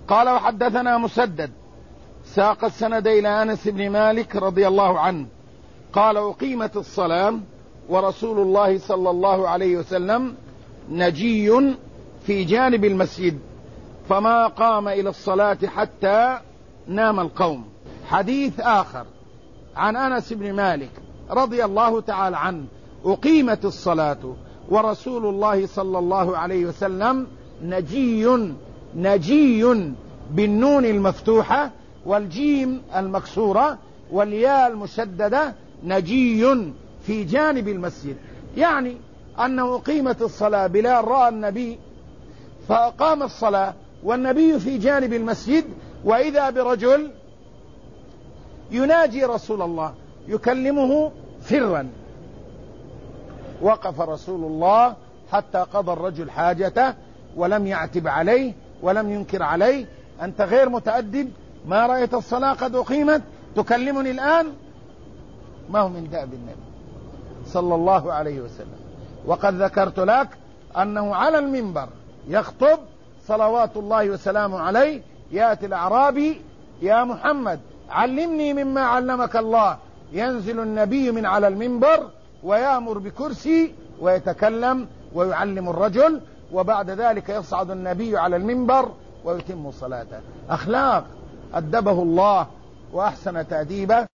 قال وحدثنا مسدد ساق السند إلى أنس بن مالك رضي الله عنه قال أقيمت الصلاة ورسول الله صلى الله عليه وسلم نجي في جانب المسجد فما قام إلى الصلاة حتى نام القوم. حديث آخر عن أنس بن مالك رضي الله تعالى عنه: أقيمت الصلاة ورسول الله صلى الله عليه وسلم نجي بالنون المفتوحة والجيم المكسورة والياء المشددة، نجي في جانب المسجد، يعني أنه أقيمت الصلاة، بلال رأى النبي فأقام الصلاة والنبي في جانب المسجد، وإذا برجل يناجي رسول الله يكلمه سرا. وقف رسول الله حتى قضى الرجل حاجته ولم يعتب عليه ولم ينكر عليه: أنت غير متأدب، ما رأيت الصلاة قد أقيمت تكلمني الآن؟ ما هو من دأب النبي صلى الله عليه وسلم. وقد ذكرت لك أنه على المنبر يخطب صلوات الله وسلامه عليه، يأتي الأعرابي: يا محمد علمني مما علمك الله. ينزل النبي من على المنبر ويأمر بكرسي ويتكلم ويعلم الرجل، وبعد ذلك يصعد النبي على المنبر ويتم صلاته. أخلاق أدبه الله وأحسن تأديبه.